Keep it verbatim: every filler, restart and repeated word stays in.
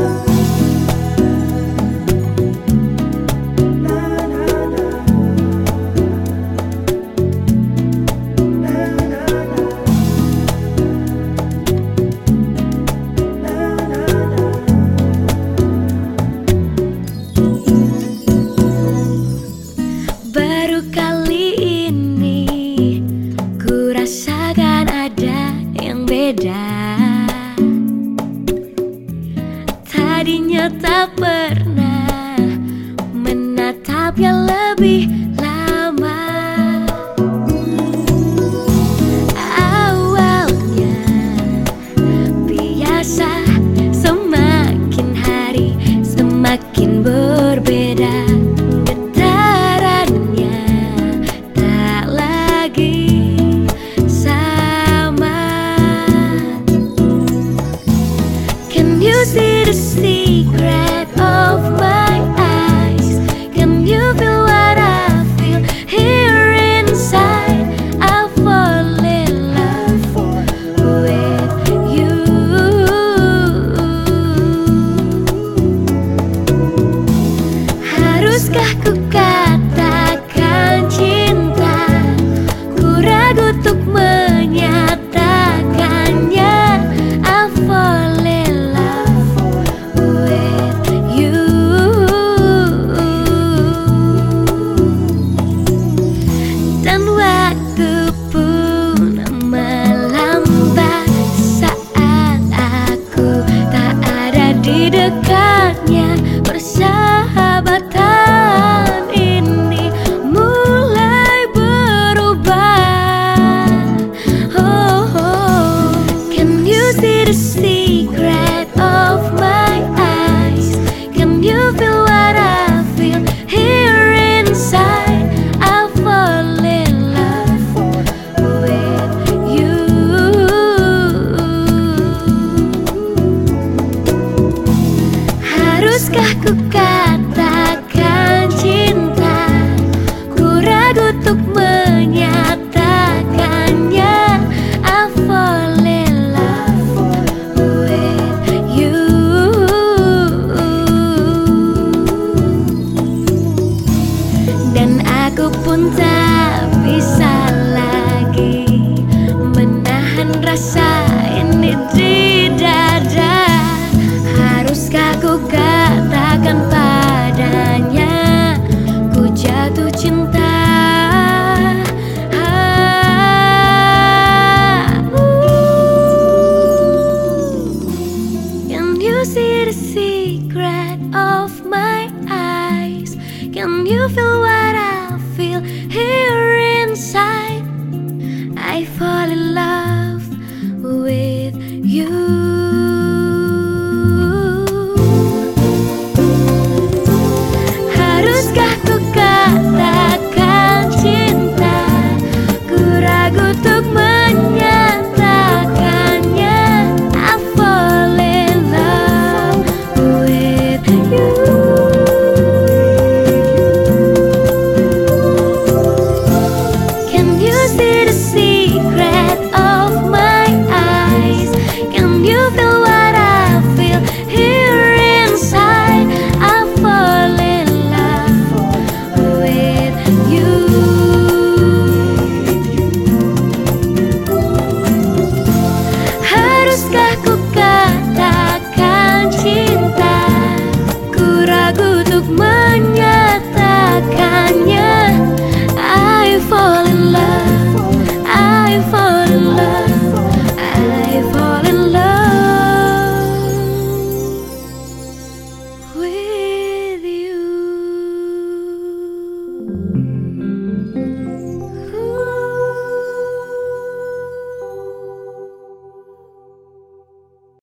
Baru kali ini ku rasakan ada yang beda. Tadinya tak pernah menatapnya lebih lama. Awalnya biasa, semakin hari semakin berbeda. You see the secret of my eyes. Can you feel what I feel here inside? I fall in love with you. Haruskah ku katakan cinta? Ku ragu untuk menyatakannya. I fall in dan waktu pun melambat saat aku tak ada di dekatnya. Persahabatan ini mulai berubah. Oh, oh. Can you see the secret of my eyes? Can you feel what I feel here inside? I fall in love with you. Haruskah ku katakan cinta? Ku ragu untuk menyatakannya. I fall in love with you. Dan aku pun tak bisa lagi menahan rasa ini di dada. Haruskah ku katakan padanya, ku jatuh cinta. Ah, ooh. Can you see the secret of my eyes? Can you feel what I feel here inside? I fall in love with you.